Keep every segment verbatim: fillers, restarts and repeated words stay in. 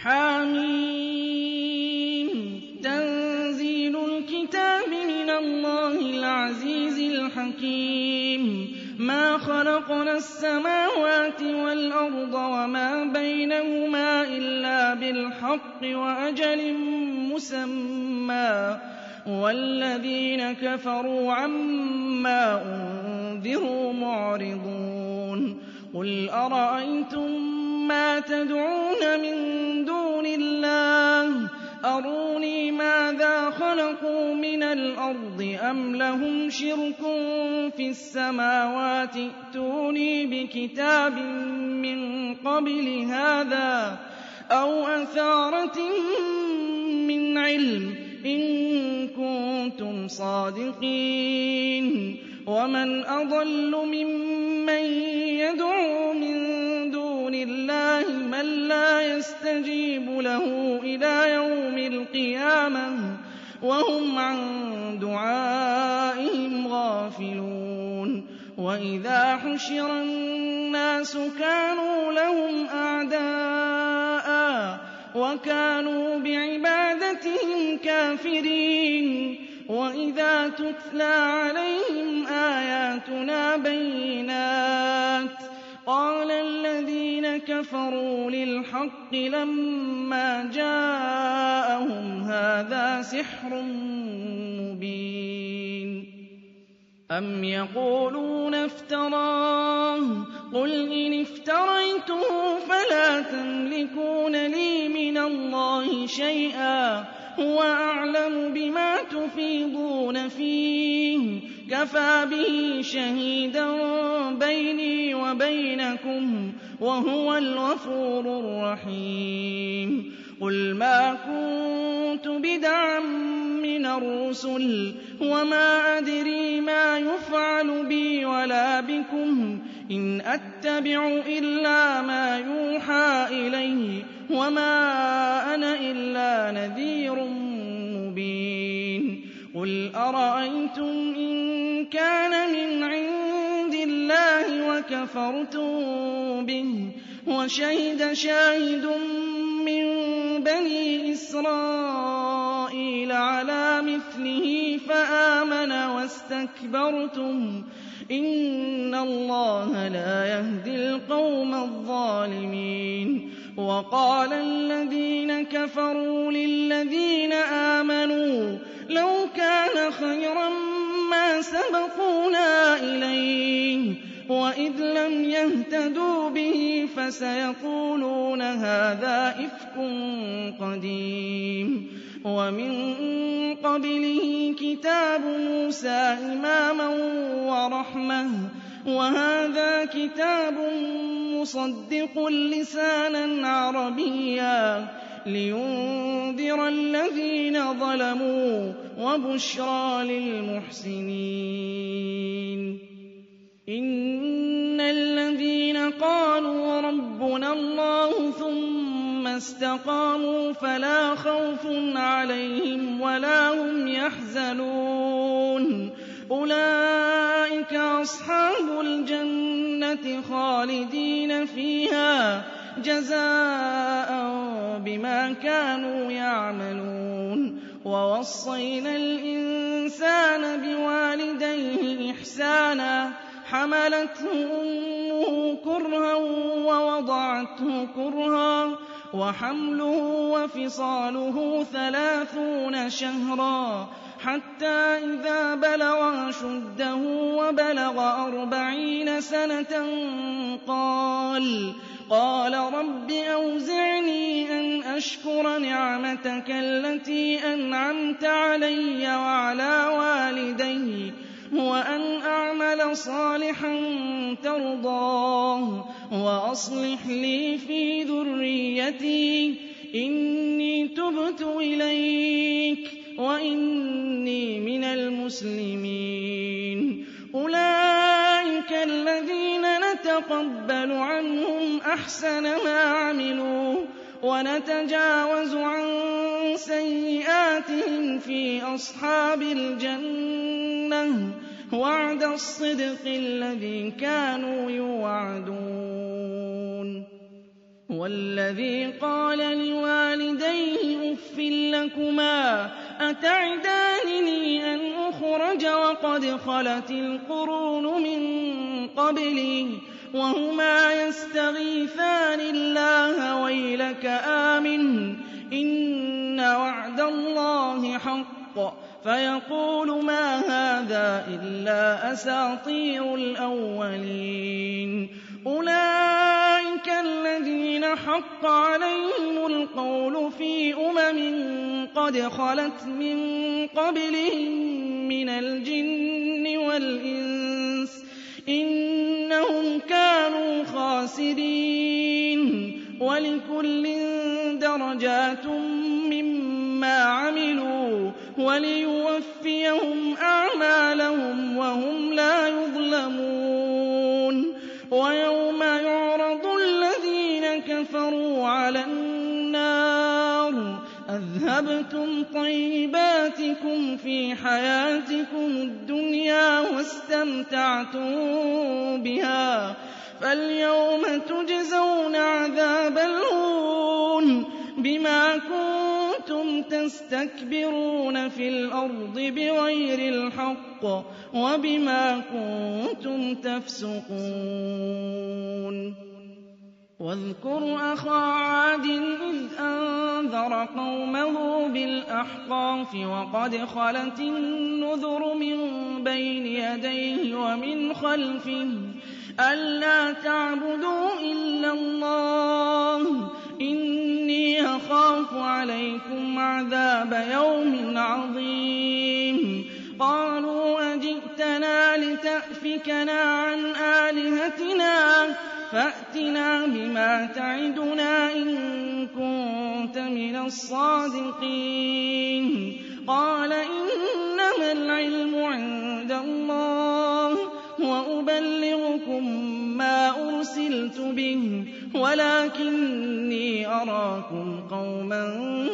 حم تنزيل الكتاب من الله العزيز الحكيم ما خلقنا السماوات والأرض وما بينهما إلا بالحق وأجل مسمى والذين كفروا عما أنذروا معرضون قل أرأيتم ما تدعون من دون الله أروني ماذا خلقوا من الأرض أم لهم شرك في السماوات ائتوني بكتاب من قبل هذا أو أثارة من علم إن كنتم صادقين ومن أضل ممن يدعو من دون الله من لا يستجيب له إلى يوم القيامة وهم عن دعائهم غافلون وإذا حشر الناس كانوا لهم أعداء وكانوا بعبادتهم كافرين وإذا تتلى عليهم آياتنا بينات قال الذين كفروا للحق لما جاءهم هذا سحر مبين أم يقولون افتراه قل إن افتريته فلا تملكون لي من الله شيئا هو أعلم بما تفيضون فيه كفى به شهيدا بيني وبينكم وهو الغفور الرحيم قل ما كنت بدعا من الرسل وما أدري ما يفعل بي ولا بكم إن أتبع إلا ما يوحى إلي وما أنا إلا نذير مبين قل أرأيتم إن كان من عند الله وكفرتم به وشهد شاهد من بني إسرائيل على مثله فآمن واستكبرتم إن الله لا يهدي القوم الظالمين وقال الذين كفروا للذين آمنوا لو كان خيرا ما سبقونا إليه وإذ لم يهتدوا به فسيقولون هذا إفك قديم ومن قبله كتاب موسى إماما ورحمة وهذا كتاب مصدق لسانا عربيا لينذر الذين ظلموا وبشرى للمحسنين إن الذين قالوا ربنا الله ثم استقاموا فلا خوف عليهم ولا هم يحزنون أولئك أصحاب الجنة خالدين فيها جزاء بما كانوا يعملون ووصينا الإنسان بوالديه إحسانا حملته أمه كرها ووضعته كرها وحمله وفصاله ثلاثون شهرا حتى إذا بلغ أشده وبلغ أربعين سنة قال قال رب أوزعني أن أشكر نعمتك التي أنعمت علي وعلى والدي وأن أعمل صالحا ترضاه وأصلح لي في ذريتي إني تبت إليك وإني من المسلمين أولئك الذين نتقبل عنهم أحسن ما عملوا ونتجاوز عن سيئاتهم في أصحاب الجنة وعد الصدق الذي كانوا يوعدون وَالَّذِي قَالَ لِوَالِدَيْهِ أُفٍّ لَّكُمَا أَتَعِدَانِنِي أَنْ أُخْرَجَ وَقَدْ خَلَتِ الْقُرُونُ مِن قَبْلِي وَهُمَا يَسْتَغِيثَانِ اللَّهَ وَيْلَكَ آمِنْ إِنَّ وَعْدَ اللَّهِ حَقٌّ فَيَقُولُ مَا هَٰذَا إِلَّا أَسَاطِيرُ الْأَوَّلِينَ أُولَٰئِكَ الَّذِينَ حَقَّ عَلَيْهِمُ الْقَوْلُ فِي أُمَمٍ قَدْ خَلَتْ مِن قَبْلِهِم مِّنَ الْجِنِّ وَالْإِنسِ ۖ إِنَّهُمْ كَانُوا خَاسِرِينَ وَلِكُلٍّ دَرَجَاتٌ مِّمَّا عَمِلُوا وَلِيُوَفِّيَهُمْ أَعْمَالَهُمْ وَهُمْ لَا يُظْلَمُونَ وَيَوْمَ يُعْرَضُ الَّذِينَ كَفَرُوا عَلَى النَّارِ أَذْهَبْتُمْ طَيِّبَاتِكُمْ فِي حَيَاتِكُمُ الدُّنْيَا وَاسْتَمْتَعْتُم بِهَا فَالْيَوْمَ تُجْزَوْنَ عَذَابَ الْهُونِ بِمَا كُنتُمْ تَسْتَكْبِرُونَ فِي الْأَرْضِ بِغَيْرِ الْحَقِّ وَبِمَا كُنتُمْ تَفْسُقُونَ وَاذْكُرْ أَخَا عَادٍ إِذْ أَنذَرَ قَوْمَهُ بِالْأَحْقَافِ وَقَدْ خَلَتِ النُّذُرُ مِن بَيْنِ يَدَيْهِ وَمِنْ خَلْفِهِ أَلَّا تَعْبُدُوا إِلَّا اللَّهَ إِنِّي أَخَافُ عَلَيْكُمْ عَذَابَ يَوْمٍ عَظِيمٍ قَالُوا أَجِئْتَنَا لِتَأْفِكَنَا عَنْ آلِهَتِنَا فَأْتِنَا بِمَا تَعِدُنَا إِن كُنتَ مِنَ الصَّادِقِينَ قَالَ إِنَّمَا الْعِلْمُ عِندَ اللَّهِ وَأُبَلِّغُكُم مَّا أُرْسِلْتُ بِهِ وَلَٰكِنِّي أَرَاكُمْ قَوْمًا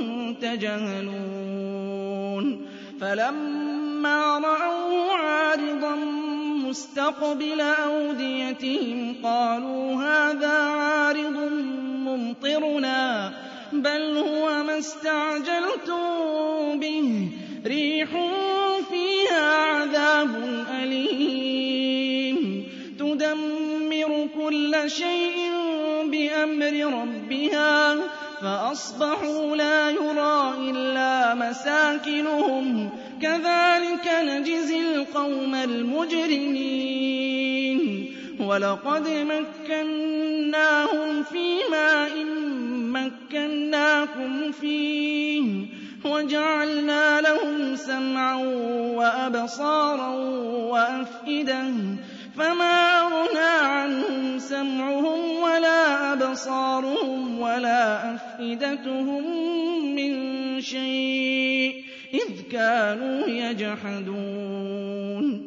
تَجْهَلُونَ فَلَمَّا رَأَوْهُ عَارِضًا مُّسْتَقْبِلَ أَوْدِيَتِهِمْ قَالُوا هَٰذَا عَارِضٌ مُّمْطِرُنَا بَلْ هُوَ مَا اسْتَعْجَلْتُم بِهِ رِيحٌ فِيهَا عَذَابٌ أَلِيمٌ تُدَمِّرُ كُلَّ شَيْءٍ بِأَمْرِ رَبِّهَا فَأَصْبَحُوا لَا يُرَىٰ إِلَّا مَسَاكِنُهُمْ كَذَٰلِكَ نَجْزِي الْقَوْمَ الْمُجْرِمِينَ وَلَقَدْ مَكَّنَّاهُمْ فِي مَاءٍ مَّكَّنَّاكُمْ فِيهِ وَجَعَلْنَا لَهُمْ سَمْعًا وَأَبْصَارًا وَأَفْئِدَةً فَمَا أَغْنَىٰ عَنْهُمْ سَمْعُهُمْ وَلَا أَبْصَارُهُمْ وَلَا أَفْئِدَتُهُم مِّن شَيْءٍ إِذْ كَانُوا يَجْحَدُونَ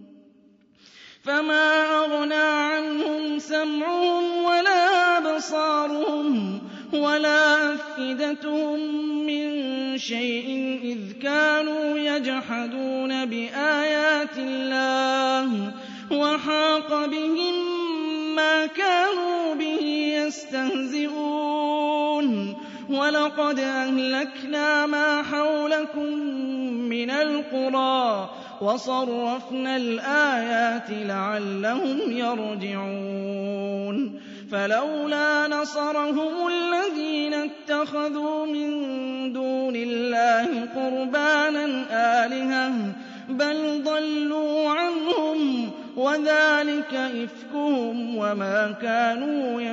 فَمَا أَغْنَىٰ عَنْهُمْ سَمْعُهُمْ وَلَا أَبْصَارُهُمْ وَلَا أَفْئِدَتُهُم مِّن شَيْءٍ إِذْ كَانُوا يَجْحَدُونَ بِآيَاتِ اللَّهِ وَحَاقَ بِهِم مَّا كَانُوا بِهِ يَسْتَهْزِئُونَ وَلَقَدْ أَهْلَكْنَا مَا حَوْلَكُم مِّنَ الْقُرَىٰ وَصَرَّفْنَا الْآيَاتِ لَعَلَّهُمْ يَرْجِعُونَ فَلَوْلَا نَصَرَهُمُ الَّذِينَ اتَّخَذُوا مِن دُونِ اللَّهِ قُرْبَانًا آلِهَةً بَلْ ضَلُّوا عَنْهُمْ وَذَٰلِكَ إِفْكُهُمْ وَمَا كَانُوا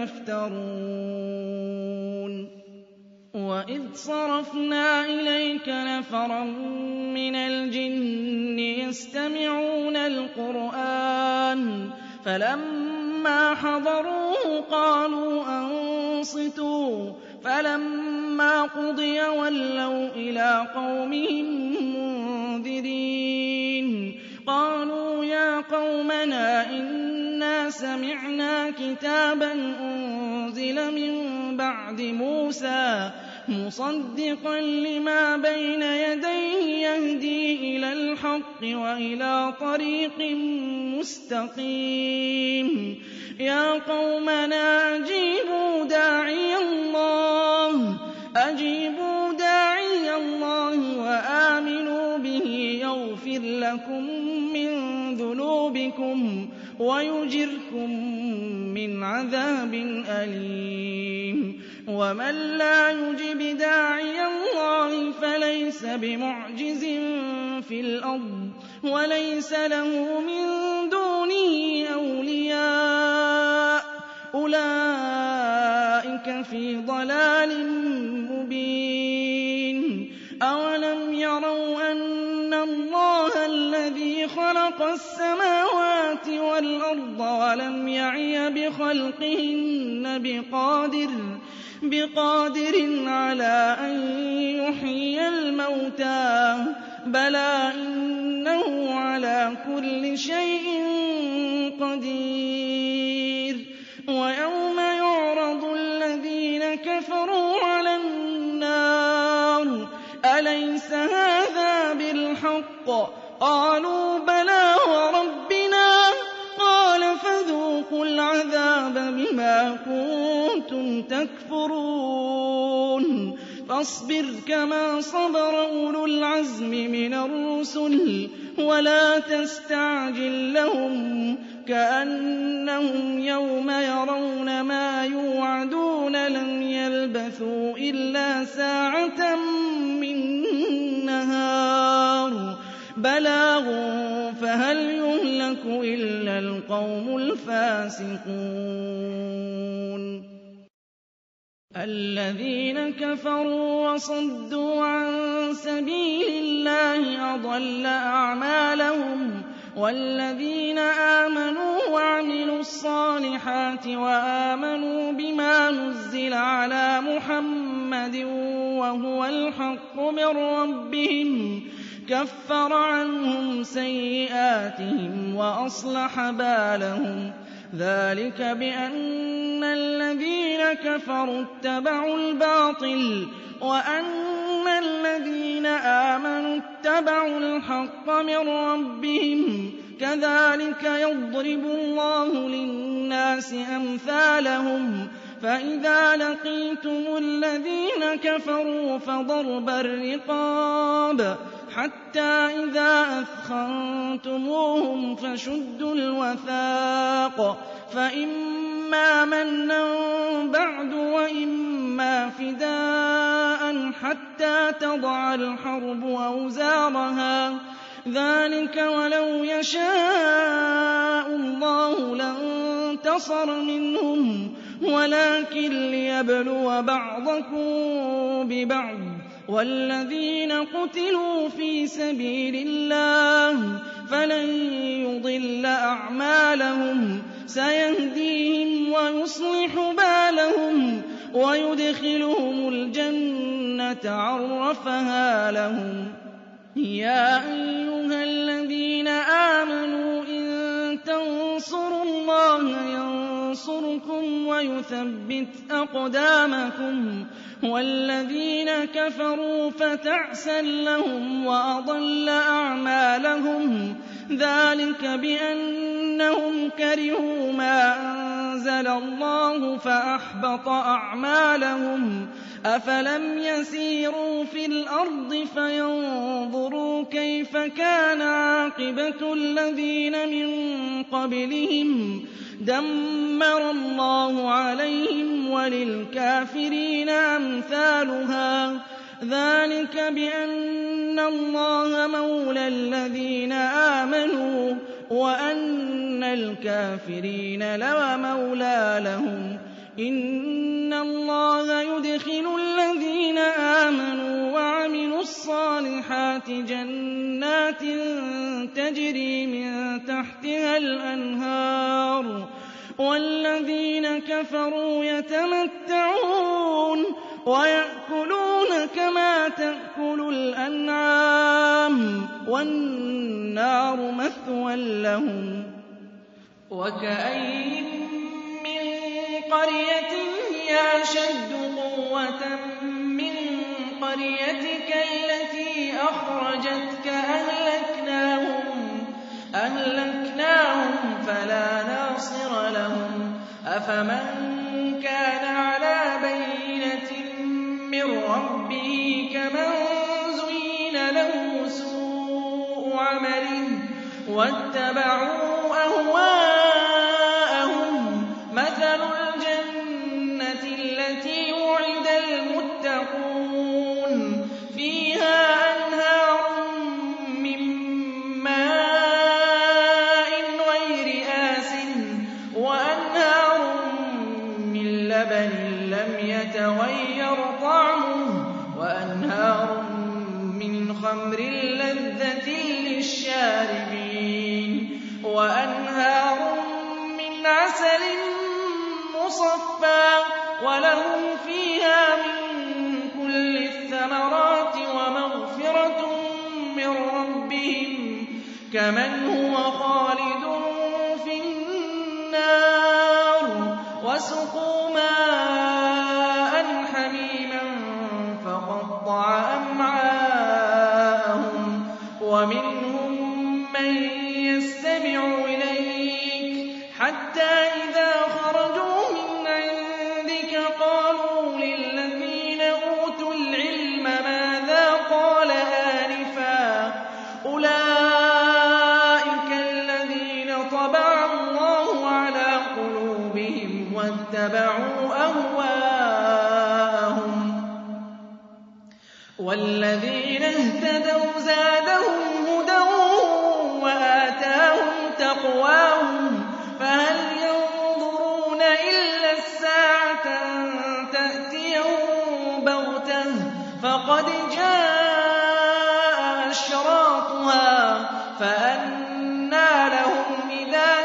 يَفْتَرُونَ وَإِذْ صَرَفْنَا إِلَيْكَ نَفَرًا مِّنَ الْجِنِّ يَسْتَمِعُونَ الْقُرْآنَ فَلَمَّا حَضَرُوهُ قَالُوا أَنصِتُوا فَلَمَّا قُضِيَ وَلَّوْا إِلَىٰ قَوْمِهِم مُّنذِرِينَ قَالُوا يَا قَوْمَنَا إِنَّا سَمِعْنَا كِتَابًا أُنزِلَ مِن بَعْدِ مُوسَىٰ مُصَدِّقًا لِّمَا بَيْنَ يَدَيْهِ يَهْدِي إِلَى الْحَقِّ وَإِلَىٰ طَرِيقٍ مُّسْتَقِيمٍ يَا قَوْمَنَا أَجِيبُوا دَاعِيَ اللَّهِ أَجِيبُوا دَاعِيَ اللَّهِ وَآمِنُوا بِهِ يَغْفِرْ لَكُم مِّن ذُنُوبِكُمْ وَيُجِرْكُم مِّنْ عَذَابٍ أَلِيمٍ وَمَن لَّا يُجِبْ دَاعِيَ اللَّهِ فَلَيْسَ بِمُعْجِزٍ فِي الْأَرْضِ وَلَيْسَ لَهُ مِن دُونِهِ أَوْلِيَاءُ ۚ أُولَٰئِكَ فِي ضَلَالٍ مُّبِينٍ أَوَلَمْ يَرَوْا أَنَّ اللَّهَ الَّذِي خَلَقَ السَّمَاوَاتِ وَالْأَرْضَ وَلَمْ يَعْيَ بِخَلْقِهِنَّ بِقَادِرٍ بِقَادِرٍ عَلَىٰ أَن يُحْيِيَ الْمَوْتَىٰ ۚ بَلَىٰ إِنَّهُ عَلَىٰ كُلِّ شَيْءٍ قَدِيرٌ وَيَوْمَ يُعْرَضُ الَّذِينَ كَفَرُوا عَلَى النَّارِ أَلَيْسَ هَٰذَا بِالْحَقِّ ۖ قَالُوا بَلَىٰ وَرَبِّنَا ۚ قَالَ فَذُوقُوا الْعَذَابَ بِمَا كُنتُمْ تَكْفُرُونَ فَاصْبِرْ كَمَا صَبَرَ أُولُو الْعَزْمِ مِنَ الرُّسُلِ وَلَا تَسْتَعْجِل لَّهُمْ ۚ كَأَنَّهُمْ يَوْمَ يَرَوْنَ مَا يُوعَدُونَ لَمْ يَلْبَثُوا إِلَّا سَاعَةً مِّن نَّهَارٍ بَلَاغٌ فَهَلْ يُهْلَكُ إِلَّا الْقَوْمُ الْفَاسِقُونَ الَّذِينَ كَفَرُوا وَصَدُّوا عَن سَبِيلِ اللَّهِ أَضَلَّ أَعْمَالَهُمْ وَالَّذِينَ آمَنُوا وَعَمِلُوا الصَّالِحَاتِ وَآمَنُوا بِمَا نُزِّلَ عَلَىٰ مُحَمَّدٍ وَهُوَ الْحَقُّ مِن رَّبِّهِمْ كَفَّرَ عَنْهُمْ سَيِّئَاتِهِمْ وَأَصْلَحَ بَالَهُمْ ذَٰلِكَ بِأَنَّ الَّذِينَ كَفَرُوا اتَّبَعُوا الْبَاطِلَ وَأَنَّ الَّذِينَ آمَنُوا اتَّبَعُوا الْحَقَّ مِن رَّبِّهِمْ كَذَٰلِكَ يَضْرِبُ اللَّهُ لِلنَّاسِ أَمْثَالَهُمْ فَإِذَا لَقِيتُمُ الَّذِينَ كَفَرُوا فَضَرْبَ الرِّقَابِ حَتَّىٰ إِذَا أَثْخَنتُمُوهُمْ فَشُدُّوا الْوَثَاقَ فَإِمَّا مَنًّا بَعْدُ وَإِمَّا فِدَاءً حَتَّىٰ تَضَعَ الْحَرْبُ أَوْزَارَهَا ۚ ذَٰلِكَ وَلَوْ يَشَاءُ اللَّهُ لَانتَصَرَ مِنْهُمْ وَلَٰكِن لِّيَبْلُوَ بَعْضَكُم بِبَعْضٍ ۗ وَالَّذِينَ قُتِلُوا فِي سَبِيلِ اللَّهِ فَلَن يُضِلَّ أَعْمَالَهُمْ ۚ سَيَهْدِيهِمْ وَيُصْلِحُ بَالَهُمْ وَيُدْخِلُهُمُ الْجَنَّةَ عَرَّفَهَا لَهُمْ يَا أَيُّهَا الَّذِينَ آمَنُوا إِن تَنصُرُوا اللَّهَ يَنصُرْكُمْ وَيُثَبِّتْ أَقْدَامَكُمْ وَالَّذِينَ كَفَرُوا فَتَعْسًا لَّهُمْ وَأَضَلَّ أَعْمَالَهُمْ ذَٰلِكَ بِأَنَّهُمْ كَرِهُوا مَا أَنزَلَ اللَّهُ فَأَحْبَطَ أَعْمَالَهُمْ أَفَلَمْ يَسِيرُوا فِي الْأَرْضِ فَيَنظُرُوا كَيْفَ كَانَ عَاقِبَةُ الَّذِينَ مِن قَبْلِهِمْ دَمَّرَ اللَّهُ عَلَيْهِمْ وَلِلْكَافِرِينَ أَمْثَالُهَا ۚ ذَٰلِكَ بِأَنَّ اللَّهَ مَوْلَى الَّذِينَ آمَنُوا وَأَنَّ الْكَافِرِينَ لَا مَوْلَىٰ لَهُمْ إِنَّ اللَّهَ يُدْخِلُ الَّذِينَ آمَنُوا وَعَمِلُوا الصَّالِحَاتِ جَنَّاتٍ تَجْرِي مِن تَحْتِهَا الْأَنْهَارُ وَالَّذِينَ كَفَرُوا يَتَمَتَّعُونَ وَيَأْكُلُونَ كَمَا تَأْكُلُ الْأَنْعَامُ وَالنَّارُ مَثْوًى لَّهُمْ وَكَأَيِّن مِّن قَرْيَةٍ هِيَ أَشَدُّ قُوَّةً مِّن قريتك التي أخرجتك أهلكناهم, أهلكناهم فلا ناصر لهم أفمن كان على بينة من ربه كمن زين له سوء عمله واتبعوا أهواءهم مثل الجنة التي وعد المتقون فيها أنهار من ماء غير آسن وأنهار من لبن لم يتغير طعمه وأنهار من خمر لذة للشاربين وأنهار من عسل مصفى ولهم فيها من كل الثمرات ومغفرة من ربهم كمن هو خالد في النار وسقوا ماء حميما فقطع أمعاءهم ومنهم من يستمع إليك حتى إذا خرجوا من عندك قالوا للذين أوتوا العلم ماذا قال آنفا أولئك الذين طبع الله على قلوبهم واتبعوا أهواءهم والذين اهتدوا زادهم هدى وآتاهم تقواهم فهل ينظرون إلا الساعة أن تأتيهم بغتة فقد جاء أشراطها فأنى لهم إذا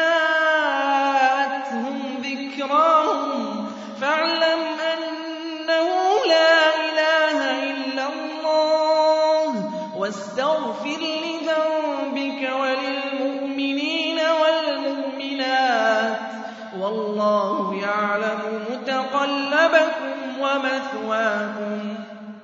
جاءتهم ذكراهم فاعلم أنه لا إله إلا الله واستغفر لذنبك وللمؤمنين والمؤمنات والله يعلم متقلبكم ومثواكم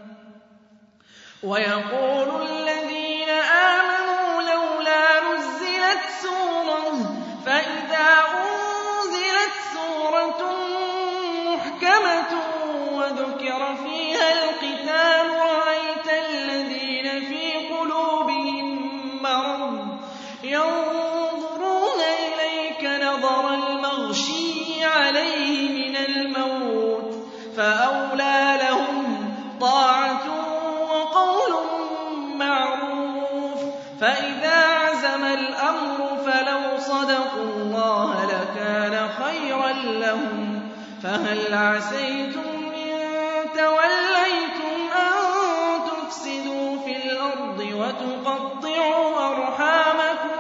ويقول الذين آمنوا لولا نزلت سورة فإذا أنزلت سورة محكمة وذكر فيها القتال رأيت الذين في قلوبهم مرض ينظرون إليك نظر المغشي عليه من الموت فأولى لهم طاعة وقول معروف فإذا عزم الأمر فلو صدقوا الله لكان خيرا لهم فهل عسيتم إن توليتم أن تفسدوا في الأرض وتقطعوا أرحامكم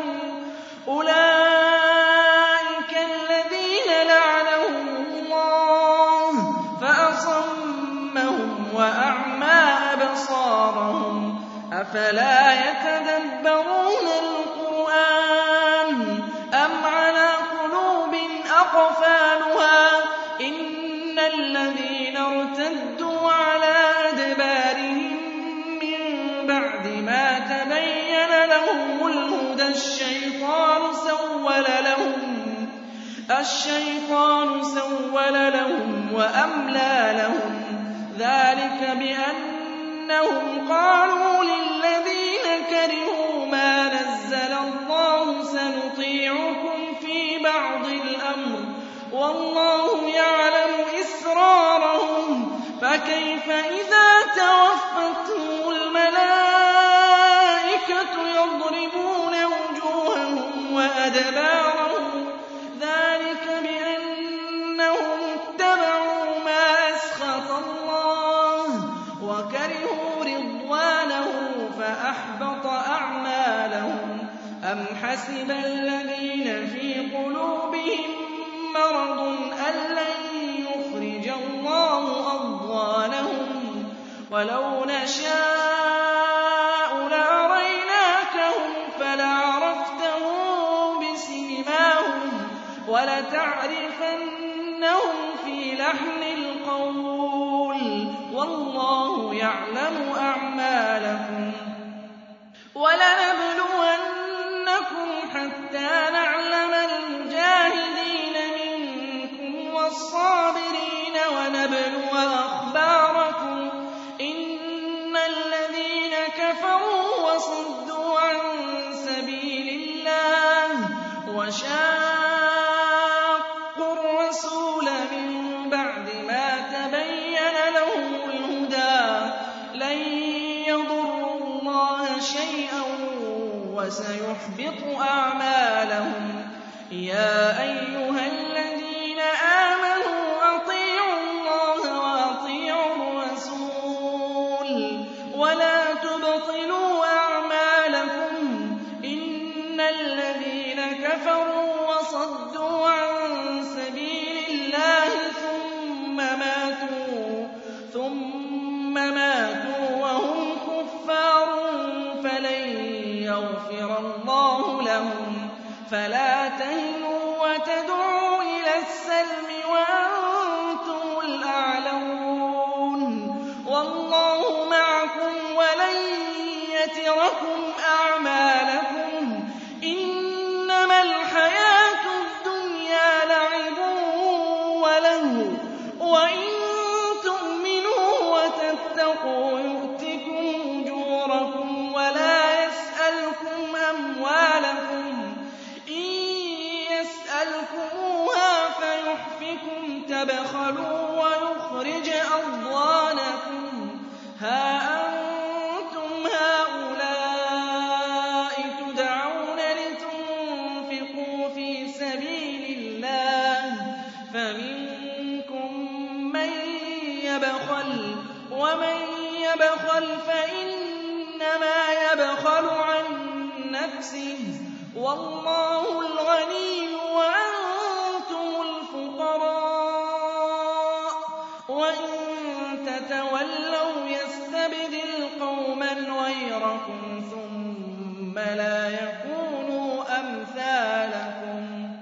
أولئك الذين لعنهم الله فأصمهم وأعمى أبصارهم أفلا يتدبرون القرآن أم على قلوب أقفالها إن الذين ارتدوا على أدبارهم من بعد ما تبين لهم الهدى الشيطان سول لهم الشيطان سول لهم وأملى لهم ذلك بأنهم قالوا للذين كرهوا ما نزل الله سنطيعكم في بعض الأمر والله يعلم إسرارهم فكيف إذا توفتهم الملائكة يضربون وجوههم وأدبارهم ذلك بأنهم اتبعوا ما أسخط الله وكرهوا رضوانه فأحبط أعمالهم أم حسب الذين في قلوبهم مرض أن لن يخرج الله أضغانهم ولو نشاء لأريناكهم فلعرفتهم بسيماهم ولتعرفنهم في لحن القول وَاللَّهُ يَعْلَمُ أَعْمَالَكُمْ وَلَنَبْلُوَنَّكُمْ حَتَّىٰ نَعْلَمَ الْمُجَاهِدِينَ مِنكُمْ وَالصَّابِرِينَ وَنَبْلُوَ أَخْبَارَكُمْ إِنَّ الَّذِينَ كَفَرُوا وَصُدُّوا عَن سَبِيلِ اللَّهِ وَشَاقُّوا الرَّسُولَ مِن بَعْدِ مَا تَبَيَّنَ لَهُمُ الْهُدَىٰ لَن يَضُرُّوا اللَّهَ شَيْئًا وَسَيُحْبِطُ أَعْمَالَهُمْ يَا أَيُّهَا الَّذِينَ آمَنُوا أَطِيعُوا اللَّهَ وَأَطِيعُوا الرَّسُولَ وَلَا تُبْطِلُوا أَعْمَالَكُمْ إِنَّ الَّذِينَ كَفَرُوا وَصَدُّوا عَن سَبِيلِ اللَّهِ ثُمَّ مَاتُوا ثُمَّ مَاتُوا وَهُمْ كُفَّارٌ فَلَن يَغْفِرَ اللَّهُ لَهُمْ فَلَا تَهِنُوا وَتَدْعُوا إِلَى السَّلْمِ وَأَنتُمُ الْأَعْلَوْنَ وَاللَّهُ مَعَكُمْ وَلَن يَتِرَكُمْ أَعْمَالَكُمْ إِنَّمَا الْحَيَاةُ الدُّنْيَا لَعِبٌ وَلَهْوٌ وَإِن تُؤْمِنُوا وَتَتَّقُوا يُؤْتِكُمْ أُجُورَكُمْ وَلَا يَسْأَلْكُمْ أَمْوَالَكُمْ إِن يَسْأَلْكُمُوهَا فَيُحْفِكُمْ تَبْخَلُوا وَيُخْرِجْ أَضْغَانَكُمْ هَا أَنتُمْ هَٰؤُلَاءِ تُدْعَوْنَ لِتُنفِقُوا فِي سَبِيلِ اللَّهِ فَمِنكُم مَّن يَبْخَلُ وَمَن يَبْخَلْ فَإِنَّمَا يَبْخَلُ عَن نَّفْسِهِ وَاللَّهُ الْغَنِيُّ وَأَنتُمُ الْفُقَرَاءُ وَإِن تَتَوَلَّوْا يَسْتَبْدِلْ قَوْمًا غَيْرَكُمْ ثُمَّ لَا يَكُونُوا أَمْثَالَكُمْ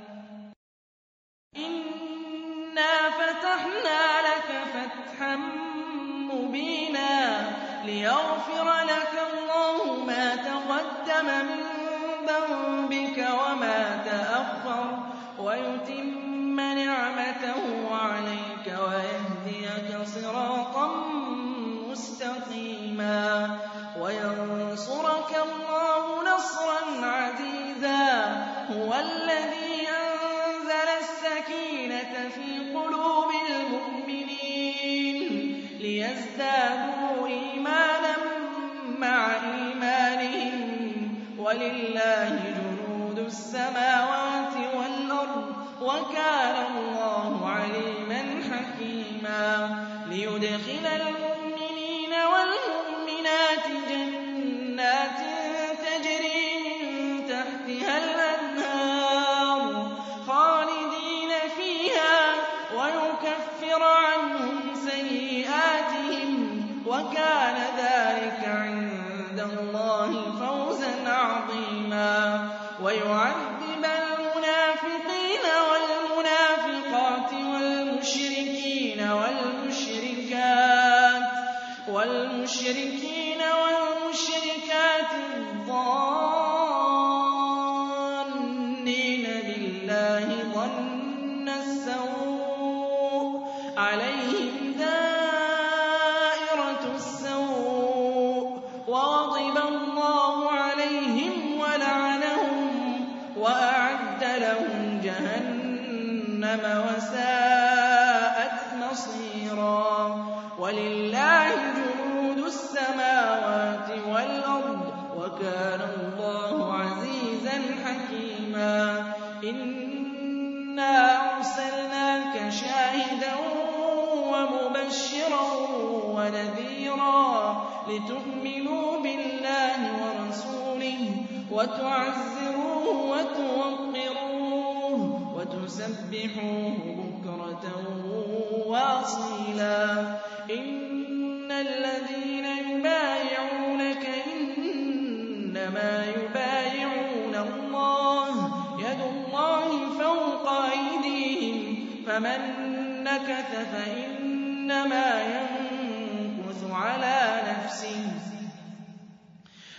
إِنَّا فَتَحْنَا لَكَ فَتْحًا مُّبِينًا لِيَغْفِرَ لَكَ اللَّهُ مَا تَقَدَّمَ مِن ذَنبِكَ وَمَا تَأَخَّرَ وَيُتِمَّ نِعْمَتَهُ عَلَيْكَ وَيَهْدِيَكَ صِرَاطًا مُّسْتَقِيمًا وَيَنصُرَكَ اللَّهُ نَصْرًا عَزِيزًا هُوَ الَّذِي أَنزَلَ السَّكِينَةَ فِي قُلُوبِ الْمُؤْمِنِينَ لِيَزْدَادُوا إِيمَانًا مَّعَ إِيمَانِهِمْ وَلِلَّهِ جُنُودُ السَّمَاوَاتِ وَالْأَرْضِ وَكَانَ اللَّهُ عَلِيمًا حَكِيمًا لِيُدْخِلَ الْمُؤْمِنِينَ وَالْمُؤْمِنَاتِ جَنَّاتٍ تَجْرِي مِن تَحْتِهَا الْأَنْهَارُ خَالِدِينَ فِيهَا وَيُكَفِّرَ عَنْهُمْ سَيِّئَاتِهِمْ وَكَانَ ذَٰلِكَ عِندَ اللَّهِ فَوْزًا عَظِيمًا وَيُعَذِّبَ الْمُنَافِقِينَ وَالْمُنَافِقَاتِ وَالْمُشْرِكِينَ وَالْمُشْرِكَاتِ وَالْمُشْرِكِينَ وَالْمُشْرِكَاتِ الظَّانِّينَ بِاللَّهِ ظَنَّ السَّوْءِ عَلَيْهِمْ دَائِرَةُ السَّوْءِ وَغَضِبَ اللَّهُ عَلَيْهِمْ وَلَعَنَهُمْ وَأَعَدَّ لَهُمْ جَهَنَّمَ وَسَاءَتْ مَصِيرًا وَلِلَّهِ جُنُودُ السَّمَاوَاتِ وَالْأَرْضِ وَكَانَ اللَّهُ عَزِيزًا حَكِيمًا إِنَّا أَرْسَلْنَاكَ شَاهِدًا وَمُبَشِّرًا وَنَذِيرًا لِتُؤْمِنُوا بِاللَّهِ وَرَسُولِهِ وَتُعَزِّرُوهُ وَتُوَقِّرُوهُ وَتُسَبِّحُوهُ بُكْرَةً وَأَصِيلًا إِنَّ الَّذِينَ يُبَايِعُونَكَ إِنَّمَا يُبَايِعُونَ اللَّهَ يَدُ اللَّهِ فَوْقَ أَيْدِيهِمْ فَمَن نَّكَثَ فَإِنَّمَا يَنكُثُ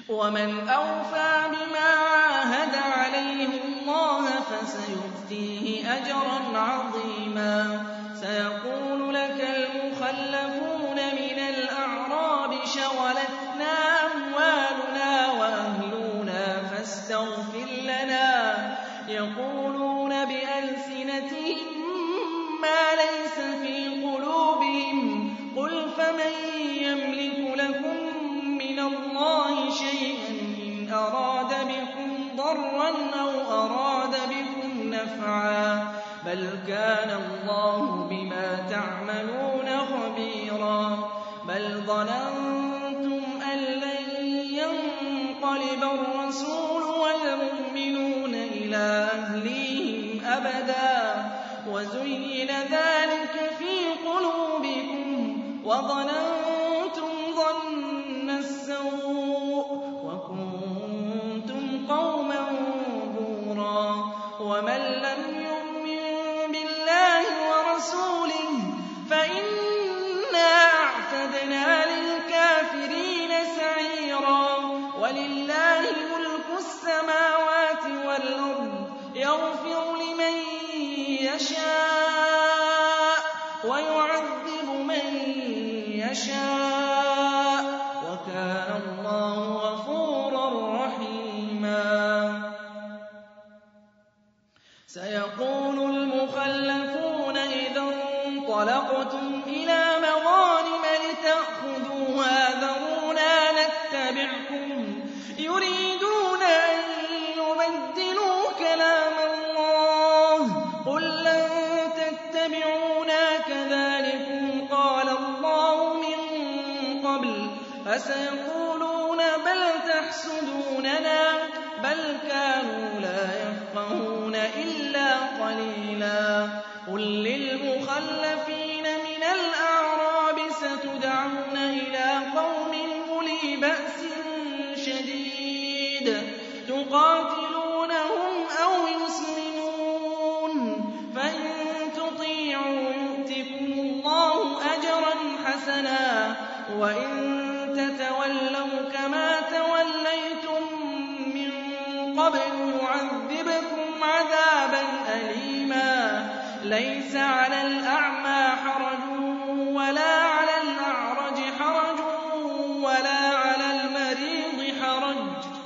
ومن أوفى بما عاهد عليه الله فسيؤتيه أجرا عظيما سيقول لك المخلفون من الأعراب شغلتنا أموالنا وأهلنا فاستغفر لنا يقولون بألسنتهم ما ليس في قلوبهم قل فمن يملك لكم من الله شيئا إن أراد بكم ضرا أو أراد بكم نفعا بل كان الله بما تعملون خبيرا بل ظننتم أن لن ينقلب الرسول والمؤمنون إلى أهليهم أبدا وزين ذلك في قلوبكم وظننتم ظن السوء وكنتم قوما بورا ومن لم يؤمن بالله ورسوله فإنا أعتدنا للكافرين سعيرا ولله ملك السماوات والأرض يغفر لمن يشاء ويعذب من يشاء وكان الله غفورا رحيما سيقول المخلفون إذا انطلقتم إلى مغانم لتأخذوها ذرونا نتبعكم يريدون أن يبدلوا كلام الله قل لن تتبعونا كذلكم قال الله من قبل فسيقولون بل تحسدوننا بل كانوا لا يفقهون إلا قليلا قل للمخلفين من الأعراب ستدعون إلى قوم أولي بأس شديد تقاتلونهم أو يسلمون فإن تطيعوا يؤتكم الله أجرا حسنا وإن تتولوا كما توليتم من قبل يعذبكم عذابا أليما ليس على الأعمى حرج ولا على الأعرج حرج ولا على المريض حرج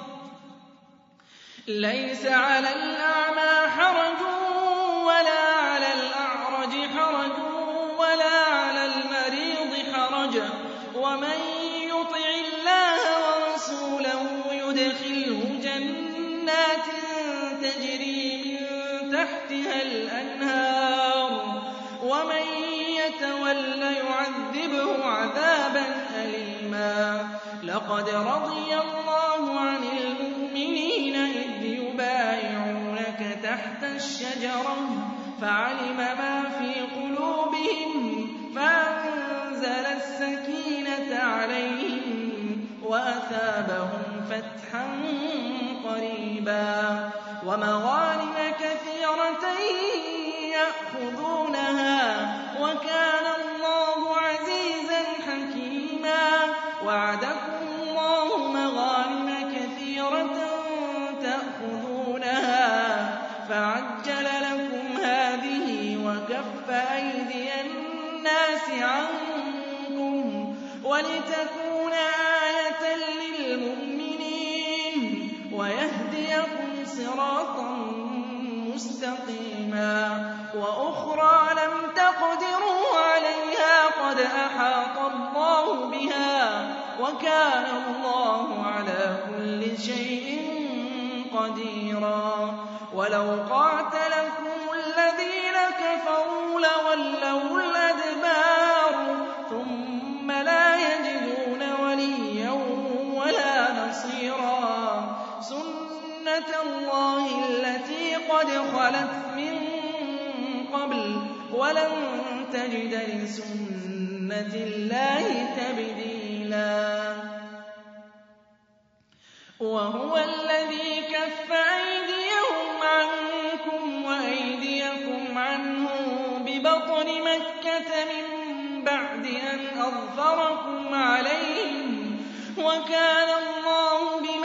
ليس على الأعمى حرج ولا على الأعرج حرج ولا على المريض حرج ومن يطع الله ورسوله يدخله جنات تجري من تحتها الأنهار ومن يتول يعذبه عذابا أليما لقد رضي الله عن المؤمنين إذ يبايعونك تحت الشجرة فعلم ما في قلوبهم فأنزل السكينة عليهم وأثابهم فتحا قريبا ومغانم كثيرة يأخذونها وكان الله عزيزا حكيما وعدكم الله مغانم كثيرة تأخذونها فعجل لكم هذه وكف أيدي الناس عنكم ولتكون آية للمؤمنين ويهديكم صراطا مستقيما وأخرى لم تقدروا عليها قد أحاط الله بها وكان الله على كل شيء قديرا ولو قاتلكم الذين كفروا لولوا الأدبار ثم لا يجدون وليا ولا نصيرا سنة الله التي قد خلت من قبل ولن تجد لسنة الله تبديلا وهو الذي كف أيديهم عنكم وأيديكم عنهم ببطن مكة من بعد أن أظفركم عليهم وكان الله بما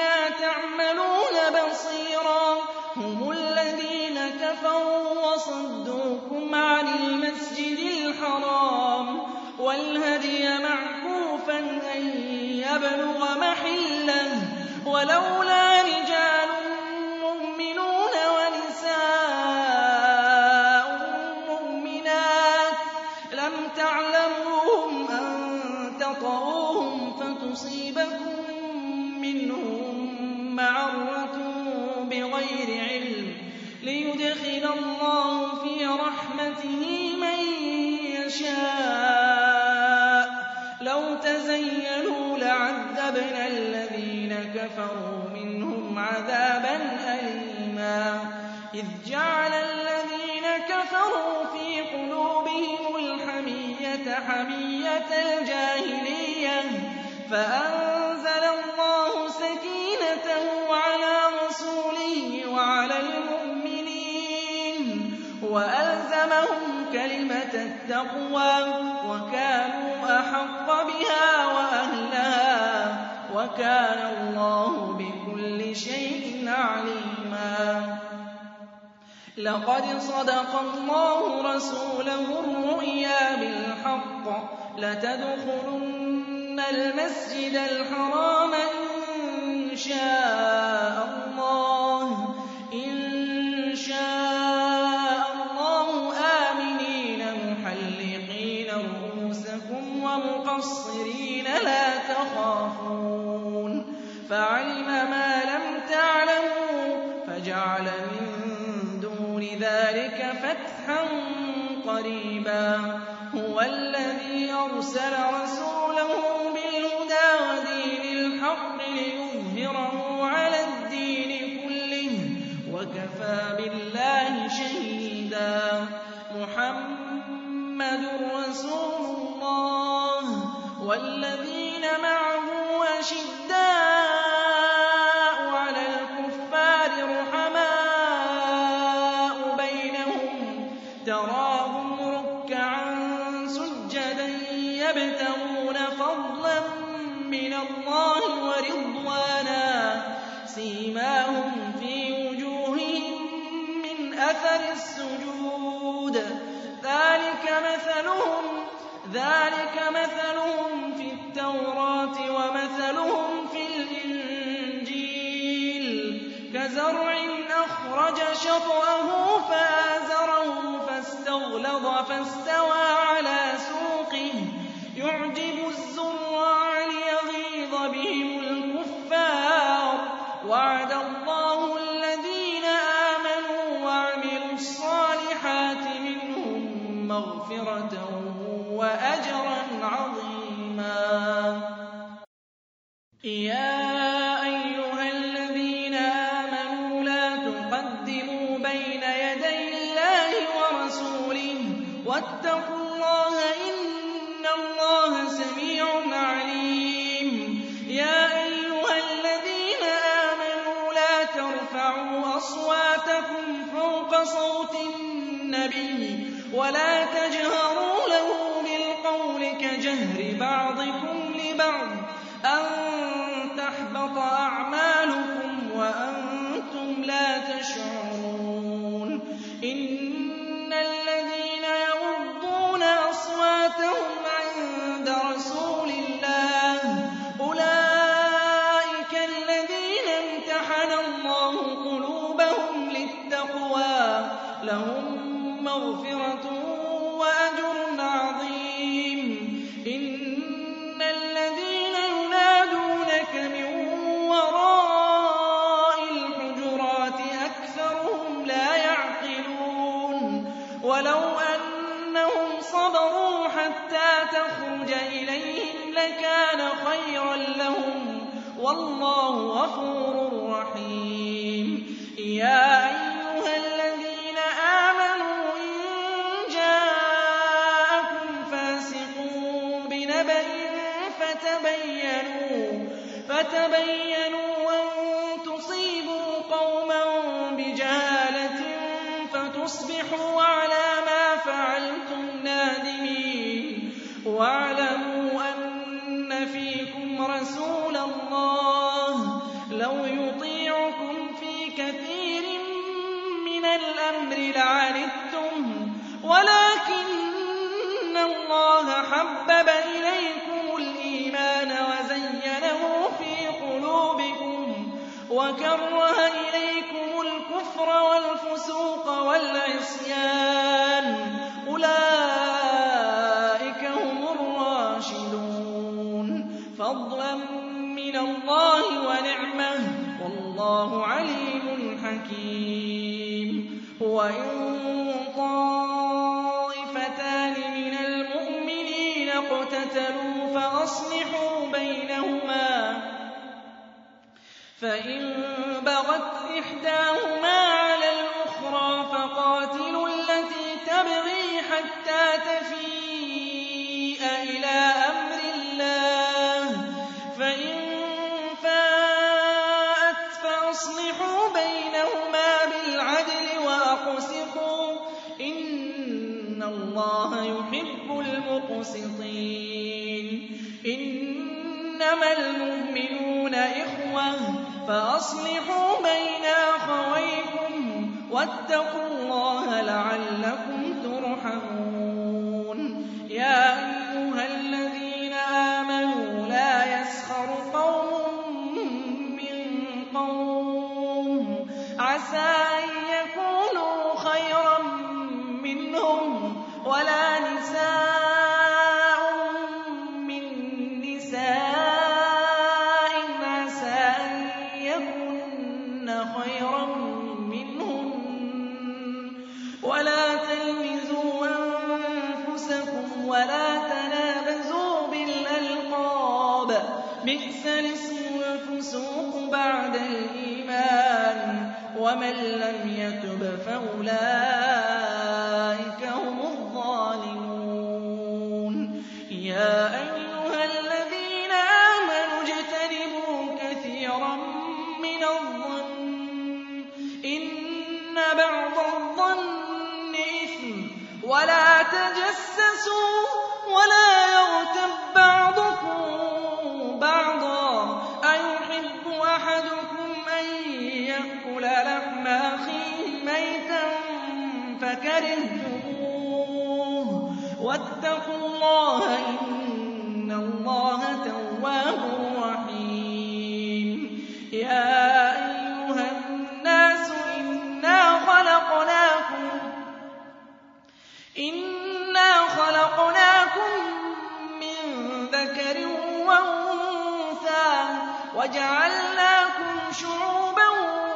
وصدوكم عن المسجد الحرام والهدي معكوفا أن يبلغ محله ولولا رجال مؤمنون ونساء مؤمنات لم تعلموهم أن تطؤوهم فتصيبكم منهم معرة بغير علم ليدخل الله في رحمته من يشاء لو تزيلوا لعذبنا الذين كفروا منهم عذابا أليما إذ جعل الذين كفروا في قلوبهم الحمية حمية الجاهلية فأنزل الله سكينته على رسوله وعلى المؤمنين وألزمهم كلمة التقوى وكانوا أحق بها وأهلها وكان الله بكل شيء عليما لقد صدق الله رسوله الرؤيا بالحق لتدخلن المسجد الحرام إن شاء الله إن شاء الله آمنين محلقين رؤوسكم ومقصرين لا تخافون فعلم ما لم تعلموا فجعل من دون ذلك فتحا قريبا هو الذي أرسل رسوله بالهدى ودين الحق ليظهره على الدين كله وكفى بالله شهيدا محمد رسول الله والذين معه أشداء على الكفار رحماء بينهم تراهم ركعا سجدا يبتغون فضلا من الله ورضوانا سيماهم في وجوههم من أثر السجود ذلك مثلهم ذلك مثلهم في التوراة ومثلهم في الإنجيل كزرع أخرج شطأه فآزره فاستغلظ فاستوى على سوقه يعجب الزراع ليغيظ بهم الكفار وعد الله الذين آمنوا وعملوا الصالحات منهم مغفرة وأجرا عظيما يا أيها الذين آمنوا لا تقدموا بين يدي الله ورسوله واتقوا الله إن الله سميع عليم يا أيها الذين آمنوا لا ترفعوا أصواتكم فوق صوت النبي ولا تجهروا له بالقول كجهر بعضكم لبعض أن تحبط أعمالكم وأنتم لا تشعرون إن الذين يغضون أصواتهم عند رسول الله أولئك الذين امتحن الله قلوبهم للتقوى لهم مغفرة وأجر عظيم إن الذين ينادونك من وراء الحجرات أكثرهم لا يعقلون ولو أنهم صبروا حتى تخرج إليهم لكان خيرا لهم والله غفور رحيم يا أيها الذين آمنوا إن جاءكم فاسق بنبأ فتبينوا فتبينوا أن تصيبوا قوما بجهالة فتصبحوا على ما فعلتم نادمين واعلموا أن فيكم رسول الله لو يطيعكم في كثير من الأمر لعنتم وَلَٰكِنَّ اللَّهَ حَبَّبَ إِلَيْكُمُ الْإِيمَانَ وَزَيَّنَهُ فِي قُلُوبِكُمْ وَكَرَّهَ إِلَيْكُمُ الْكُفْرَ وَالْفُسُوقَ وَالْعِصْيَانَ ۚ أُولَٰئِكَ هُمُ الرَّاشِدُونَ فَضْلًا مِّنَ اللَّهِ وَنِعْمَةً ۚ وَاللَّهُ عَلِيمٌ حَكِيمٌ. وَإِن طَائِفَتَانِ مِنَ الْمُؤْمِنِينَ اقْتَتَلُوا فَأَصْلِحُوا بَيْنَهُمَا ۖ فَإِن بَغَتْ إِحْدَاهُمَا عَلَى الْأُخْرَىٰ فَقَاتِلُوا الَّتِي تَبْغِي حَتَّىٰ تَفِيءَ إِلَىٰ أَمْرِ اللَّهِ ۚ فَإِن فَاءَتْ فَأَصْلِحُوا بَيْنَهُمَا بِالْعَدْلِ وَأَقْسِطُوا ۖ إِنَّ اللَّهَ يُحِبُّ الْمُقْسِطِينَ. إِنَّمَا الْمُؤْمِنُونَ إِخْوَةٌ فَأَصْلِحُوا بَيْنَ أَخَوَيْكُمْ وَاتَّقُوا اللَّهَ لَعَلَّكُمْ تُرْحَمُونَ. يَا أَيُّهَا الَّذِينَ آمَنُوا لَا يَسْخَرْ قَوْمٌ مِّن قَوْمٍ عَسَىٰ أَن يَكُونُوا خَيْرًا مِّنْهُمْ وَلَا نِسَاءٌ مِّن نِّسَاءٍ عَسَىٰ أَن يَكُنَّ خَيْرًا مِّنْهُنَّ ۖ وَلَا تَلْمِزُوا أَنفُسَكُمْ وَلَا تَنَابَزُوا بِالْأَلْقَابِ ۖ بِئْسَ الِاسْمُ الْفُسُوقُ بَعْدَ الْإِيمَانِ ۚ وَمَن لَّمْ يَتُبْ فَأُولَٰئِكَ هُمُ الظَّالِمُونَ. يَا أَيُّهَا الَّذِينَ آمَنُوا اجْتَنِبُوا كَثِيرًا مِّنَ الظَّنِّ إِنَّ بَعْضَ الظَّنِّ إِثْمٌ ۖ وَلَا تَجَسَّسُوا وَلَا يَغْتَب بَّعْضُكُم بَعْضًا ۚ أَيُحِبُّ أَحَدُكُمْ أَن يَأْكُلَ لَحْمَ أَخِيهِ مَيْتًا فَكَرِهْتُمُوهُ ۚ وَاتَّقُوا اللَّهَ ۖ إِنَّ اللَّهَ تَوَّابٌ رَّحِيمٌ. يَا أَيُّهَا النَّاسُ إِنَّا خَلَقْنَاكُم مِّن ذَكَرٍ وَأُنثَىٰ وَجَعَلْنَاكُمْ شُعُوبًا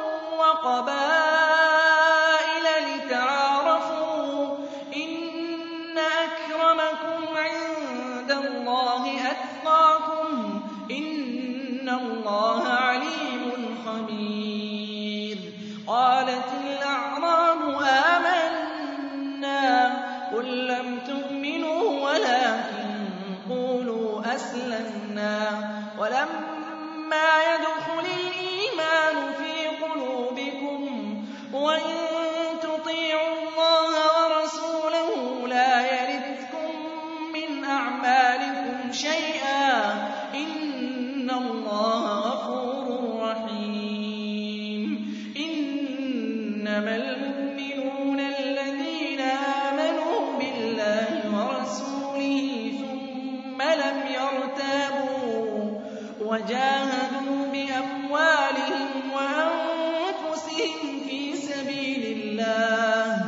وَقَبَائِلَ لِتَعَارَفُوا ۚ إِنَّ أَكْرَمَكُمْ عِندَ اللَّهِ أَتْقَاكُمْ ۚ إِنَّ اللَّهَ عَلِيمٌ خَبِيرٌ. قَالَتِ الْأَعْرَابُ آمَنَّا ۖ قُل لَّمْ تُؤْمِنُوا وَلَٰكِن قُولُوا أَسْلَمْنَا وَلَمَّا يَدْخُلِ الْإِيمَانُ فِي قُلُوبِكُمْ ۖ وَإِن تُطِيعُوا اللَّهَ وَرَسُولَهُ لَا يَلِتْكُم مِّنْ أَعْمَالِكُمْ شَيْئًا ۚ إِنَّ اللَّهَ غَفُورٌ رَّحِيمٌ. إِنَّمَا الْمُؤْمِنُونَ الَّذِينَ آمَنُوا بِاللَّهِ وَرَسُولِهِ ثُمَّ لَمْ يَرْتَابُوا وَجَاهَدُوا بِأَمْوَالِهِمْ وَأَنفُسِهِمْ فِي سَبِيلِ اللَّهِ ۚ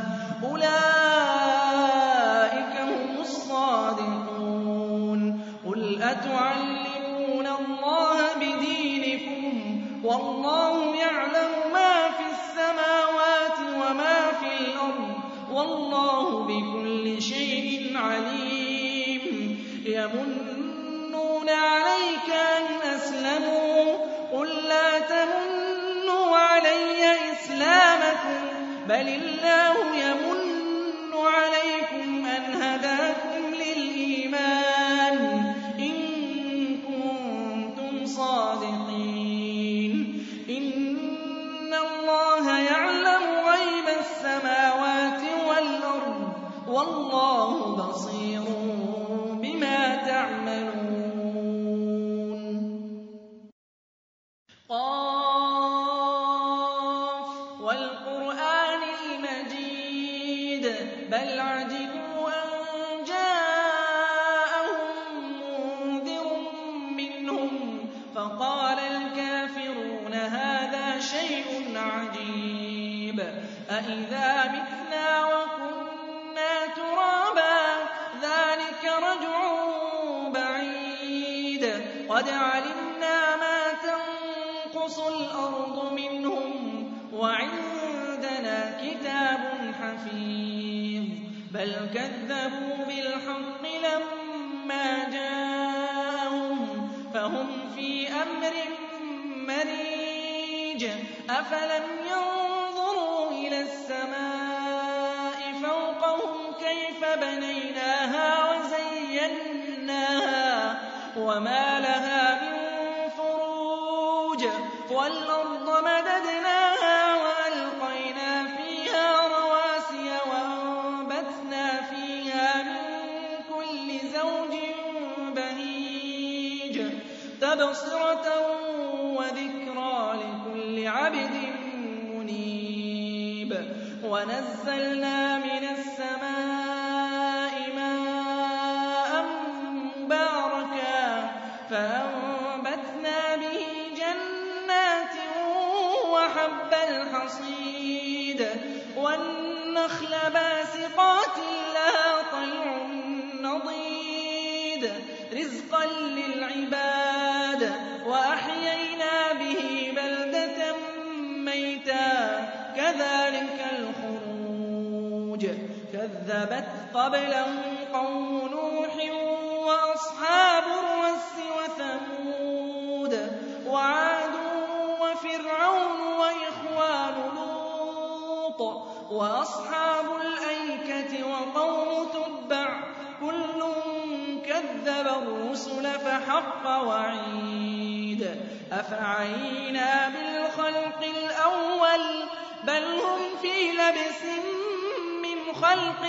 أُولَٰئِكَ هُمُ الصَّادِقُونَ. قُلْ أَتُعَلِّمُونَ اللَّهَ بِدِينِكُمْ وَاللَّهُ يَعْلَمُ مَا فِي السَّمَاوَاتِ وَمَا فِي الْأَرْضِ ۚ وَاللَّهُ بِكُلِّ شَيْءٍ عَلِيمٌ. يَمُنُّونَ عَلَيْكَ أَنْ أَسْلَمُوا ۖ قُل لَّا تَمُنُّوا عَلَيَّ إِسْلَامَكُم بَلِ اللَّهُ يَمُنُّ عَلَيْكُمْ أَنْ هَدَاكُمْ لِلْإِيمَانِ إِن كُنتُمْ صَادِقِينَ. إِنَّ اللَّهَ يَعْلَمُ غَيْبَ السَّمَاوَاتِ وَالْأَرْضِ ۚ وَاللَّهُ بَصِيرٌ بِمَا تَعْمَلُونَ. قَافٌ وَالْقُرْآنِ الْمَجِيدِ بَلْ عَجِبْتَ عَجِيبٍ أَإِذَا مِتْنَا وَكُنَّا تُرَابًا ذَلِكَ رَجْعٌ بَعِيدٌ قَدْ عَلِمْنَا مَا تَنقُصُ الْأَرْضُ مِنْهُمْ وَعِندَنَا كِتَابٌ حَفِيظٌ بَلْ كَذَّبُوا بِالْحَقِّ لَمَّا جَاءَهُمْ فَهُمْ فِي أَمْرٍ مَّرِيجٍ أَفَلَمْ يَنظُرُوا إِلَى السَّمَاءِ فَوْقَهُمْ كَيْفَ بَنَيْنَاهَا وَزَيَّنَّاهَا وَمَا لَهَا مِن فُرُوجٍ وَالْأَرْضَ مَدَدْنَاهَا وَأَلْقَيْنَا فِيهَا رَوَاسِيَ وَأَنبَتْنَا فِيهَا مِن كُلِّ زَوْجٍ بَهِيجٍ تَبْصِرَةً وَذِكْرَىٰ لِكُلِّ عَبْدٍ مُّنِيبٍ وَنَزَّلْنَا مِنَ السَّمَاءِ مَاءً مُّبَارَكًا فَأَنبَتْنَا بِهِ جَنَّاتٍ وَحَبَّ الْحَصِيدِ وَالنَّخْلَ بَاسِقَاتٍ لَّهَا طَلْعٌ نَّضِيدٌ رِّزْقًا لِّلْعِبَادِ وَأَحْيَيْنَا بِهِ بَلْدَةً مَّيْتًا كَذَٰلِكَ الْخُرُوجُ كَذَّبَتْ قَبْلَهُمْ قَوْمُ نُوحٍ وَأَصْحَابُ الرَّسِّ وَثَمُودُ وَعَادٌ وَفِرْعَوْنُ وَإِخْوَانُ لُوطٍ وَأَصْحَابُ الْأَيْكَةِ وَقَوْمُ تُبَّعٍ ۚ كُلٌّ كَذَّبَ الرُّسُلَ فَحَقَّ وَعِيدِ أَفَعَيِينَا بِالْخَلْقِ الْأَوَّلِ بَلْ هُمْ فِي لَبْسٍ مِّنْ خَلْقٍ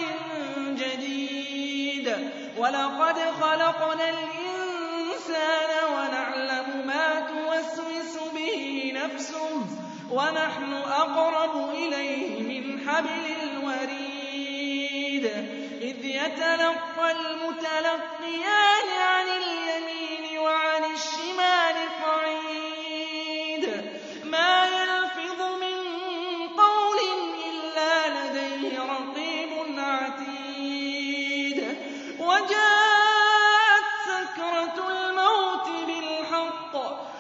جَدِيدٍ وَلَقَدْ خَلَقْنَا الْإِنسَانَ وَنَعْلَمُ مَا تُوَسْوِسُ بِهِ نَفْسُهُ وَنَحْنُ أَقْرَبُ إِلَيْهِ مِنْ حَبْلِ الْوَرِيدِ إِذْ يَتَلَقَّى الْمُتَلَقِّيَانِ عَنِ الْيَمِينِ وَعَنِ الشِّمَالِ قَعِيدٌ مَّا يَلْفِظُ مِن قَوْلٍ إِلَّا لَدَيْهِ رَقِيبٌ عَتِيدٌ وَجَاءَتْ سَكْرَةُ الْمَوْتِ بِالْحَقِّ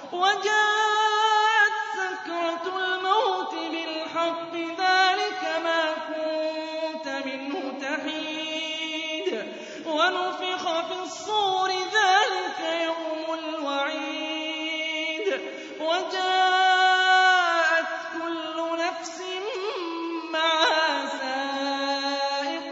وَجَاءَتْ سَكْرَةُ الْمَوْتِ بِالْحَقِّ ذَٰلِكَ مَا كُنتَ مِنْهُ تَحِيدُ وَنُفِخَ فِي الصُّورِ ذَٰلِكَ يَوْمُ الْوَعِيدِ وَجَاءَتْ كُلُّ نَفْسٍ مَّعَهَا سَائِقٌ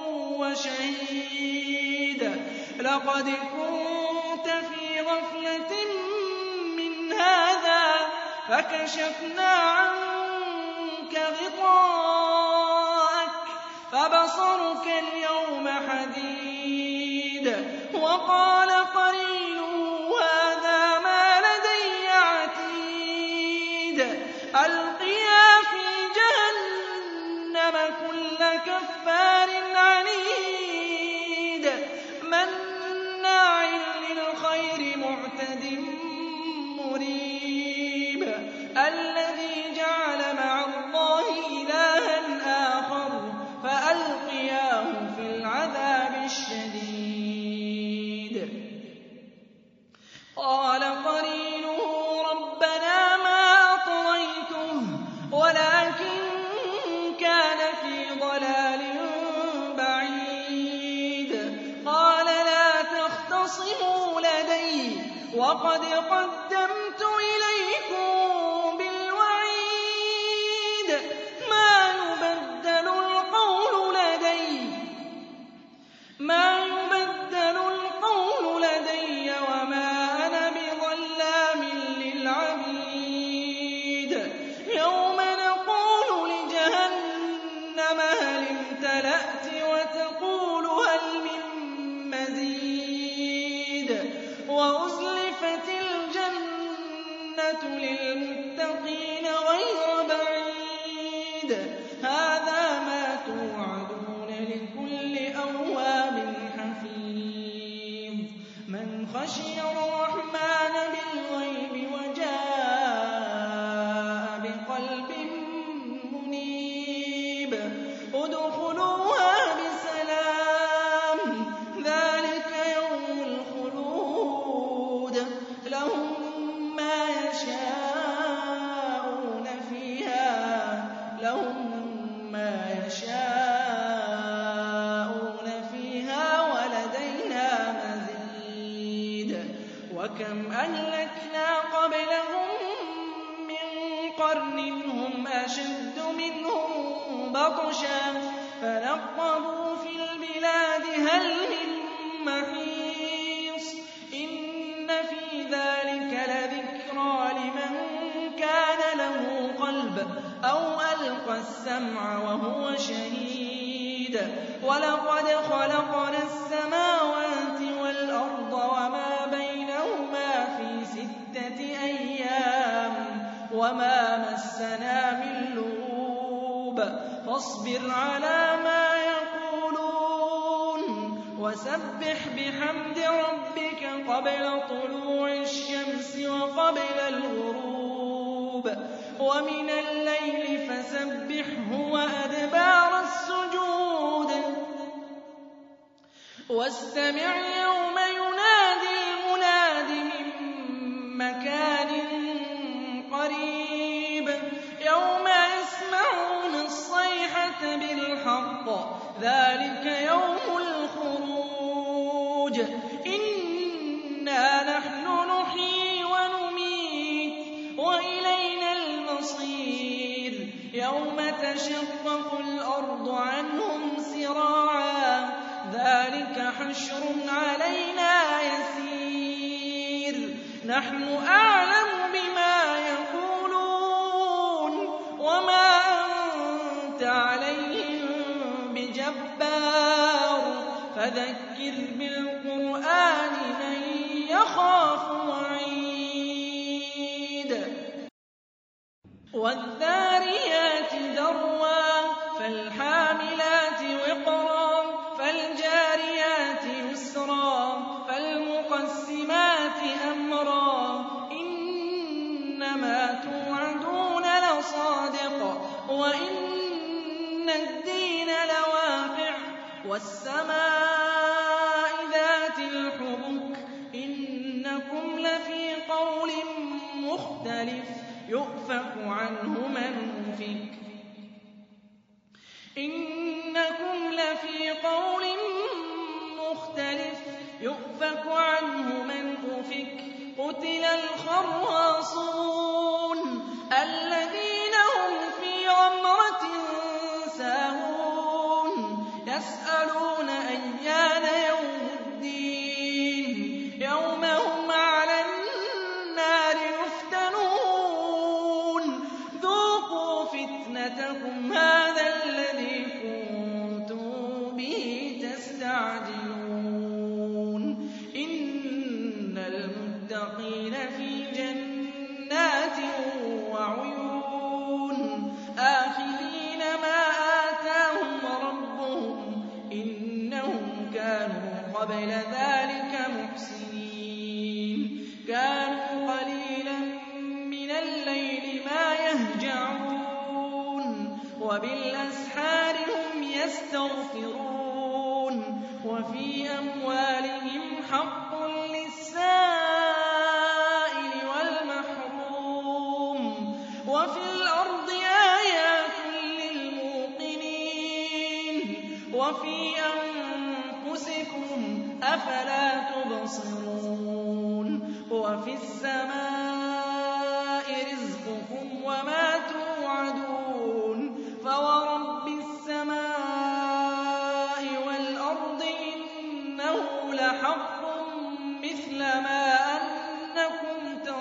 وَشَهِيدٌ لَّقَدْ كُنتَ فِي غَفْلَةٍ مِّنْ هَٰذَا فَكَشَفْنَا عَنكَ غِطَاءَكَ فَبَصَرُكَ الْيَوْمَ حَدِيدٌ وَقَالَ قَرِينُهُ هَٰذَا مَا لَدَيَّ عَتِيدٌ أَلْقِيَا فِي جَهَنَّمَ كُلَّ كَفَّارٍ عَنِيدٍ مَّنَّاعٍ لِّلْخَيْرِ مُعْتَدٍ مُّرِيبٍ الَّذِي جَعَلَ مَعَ اللَّهِ إِلَٰهًا آخَرَ فَأَلْقِيَاهُ فِي الْعَذَابِ الشَّدِيدِ قَالَ قَرِينُهُ رَبَّنَا مَا أَطْغَيْتُهُ وَلَٰكِن كَانَ فِي ضَلَالٍ بَعِيدٍ قَالَ لَا تَخْتَصِمُوا لَدَيَّ وَقَدْ قَدَّمْتُ إِلَيْكُم بِالْوَعِيدِ مَا يُبَدَّلُ الْقَوْلُ لَدَيَّ مَا يُبَدَّلُ الْقَوْلُ لَدَيَّ وَمَا أَنَا بِظَلَّامٍ لِّلْعَبِيدِ يَوْمَ نَقُولُ لِجَهَنَّمَ هَلِ امْتَلَأْتِ وَتَقُولُ هَلْ مِن مَّزِيدٍ وَأُزْلِفَتِ الْجَنَّةُ لِلْمُتَّقِينَ غَيْرَ بَعِيدٍ هَٰذَا مَا تُوعَدُونَ لِكُلِّ أَوَّابٍ حَفِيظٍ مَّنْ خَشِيَ الرَّحْمَٰنَ بِالْغَيْبِ وَجَاءَ بِقَلْبٍ يَشَاءُونَ فِيهَا لَهُم مَّا يَشَاءُونَ فِيهَا وَلَدَيْنَا مَزِيدٌ وَكَمْ أَهْلَكْنَا قَبْلَهُم مِّن قَرْنٍ هُمْ أَشَدُّ مِنْهُم بَطْشًا فَنَقَّبُوا فِي الْبِلَادِ هَلْ مِن مَّحِيصٍ إِنَّ فِي ذَٰلِكَ لَذِكْرَىٰ لِمَن كَانَ لَهُ قَلْبٌ أَوْ أَلْقَى السَّمْعَ وَهُوَ شَهِيدٌ وَلَقَدْ خَلَقْنَا السَّمَاوَاتِ وَالْأَرْضَ وَمَا بَيْنَهُمَا فِي سِتَّةِ أَيَّامٍ وَمَا مَسَّنَا مِن لُّغُوبٍ فَاصْبِرْ عَلَىٰ مَا يَقُولُونَ وَسَبِّحْ بِحَمْدِ رَبِّكَ قَبْلَ طُلُوعِ الشَّمْسِ وَقَبْلَ الْغُرُوبِ وَمِنَ اللَّيْلِ فَسَبِّحْهُ وَأَدْبَارَ السُّجُودِ وَاسْتَمِعْ يَوْمَ يُنَادِ الْمُنَادِ مِن مَّكَانٍ قَرِيبٍ يَوْمَ يَسْمَعُونَ الصَّيْحَةَ بِالْحَقِّ ذَٰلِكَ يَوْمُ الْخُرُوجِ إِنَّا نَحْنُ نُحْيِي وَنُمِيتُ وَإِلَيْنَا الْمَصِيرُ يَوْمَ تَشَقَّقُ الْأَرْضُ عَنْهُمْ سِرَاعًا ذَٰلِكَ حَشْرٌ عَلَيْنَا يَسِيرٌ نَحْنُ أَعْلَمُ بِمَا يَقُولُونَ وَمَا أَنتَ عَلَيْهِم بِجَبَّارٍ فَذَكِّرْ بِالْقُرْآنِ مَن يَخَافُ وَعِيدِ وَالذَّارِيَاتِ ذَرْوًا فَالْحَامِلَاتِ وِقْرًا فَالْجَارِيَاتِ يُسْرًا فَالْمُقَسِّمَاتِ أَمْرًا إِنَّمَا تُوعَدُونَ لَصَادِقٌ وَإِنَّ الدِّينَ لَوَاقِعٌ وَالسَّمَاءِ ذَاتِ الْحُبُكِ إِنَّكُمْ لَفِي قَوْلٍ مُّخْتَلِفٍ يُؤْفَكُ عَنْهُ مَنْ أُفِكَ إِنَّكُمْ لَفِي قَوْلٍ مُّخْتَلِفٍ يُؤْفَكُ عَنْهُ مَنْ أُفِكَ قُتِلَ الْخَرَّاصُونَ الَّذِينَ هُمْ فِي غَمْرَةٍ سَاهُونَ يَسْأَلُونَ أَيَّانَ يَوْمُ الدِّينِ يَوْمَ هُمْ عَلَى النَّارِ يُفْتَنُونَ ذُوقُوا فِتْنَتَكُمْ هَٰذَا الَّذِي كُنتُم بِهِ تَسْتَعْجِلُونَ إِنَّ الْمُتَّقِينَ فِي جَنَّاتٍ وَعُيُونٍ آخِذِينَ مَا آتَاهُمْ رَبُّهُمْ إِنَّهُمْ كَانُوا قَبْلَ ذَٰلِكَ مُحْسِنِينَ كَانُوا قَلِيلًا مِّنَ اللَّيْلِ مَا يَهْجَعُونَ وَبِالْأَسْحَارِ هُمْ يَسْتَغْفِرُونَ وَفِي أَمْوَالِهِمْ حَقٌّ لِّلسَّائِلِ وَالْمَحْرُومِ وَفِي الْأَرْضِ آيَاتٌ لِّلْمُوقِنِينَ وَفِي أَنفُسِكُمْ ۚ أَفَلَا تُبْصِرُونَ وَفِي السَّمَاءِ رِزْقُكُمْ وَمَا تُوعَدُونَ فَوَرَبِّ السَّمَاءِ وَالْأَرْضِ إِنَّهُ لَحَقٌّ مِّثْلَ مَا أَنَّكُمْ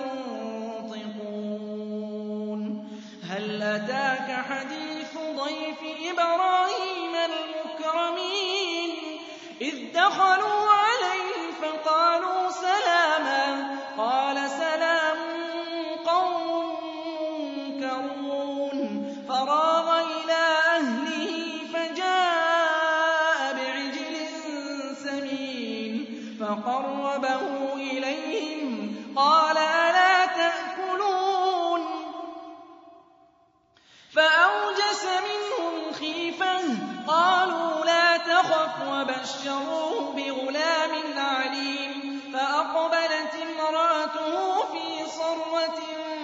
تَنطِقُونَ هَلْ أَتَاكَ حَدِيثُ ضَيْفِ إِبْرَاهِيمَ الْمُكْرَمِينَ إِذْ دَخَلُوا عَلَيْهِ فَقَالُوا سَلَامًا قَالَ سَلَامٌ قَوْمٌ مُّنكَرُونَ فَرَاغَ إِلَىٰ أَهْلِهِ فَجَاءَ بِعِجْلٍ سَمِينٍ فَقَرَّبَهُ إِلَيْهِمْ قَالَ أَلَا تَأْكُلُونَ فَأَوْجَسَ مِنْهُمْ خِيفَةً قَالُوا لَا تَخَفْ وَبَشَّرُوهُ بِغُلَامٍ عَلِيمٍ فَأَقْبَلَتِ امْرَأَتُهُ فِي صَرَّةٍ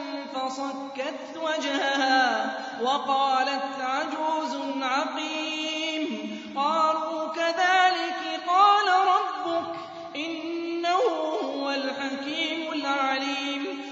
وَصَكَّتْ وَجْهَهَا وَقَالَتْ عَجُوزٌ عَقِيمٌ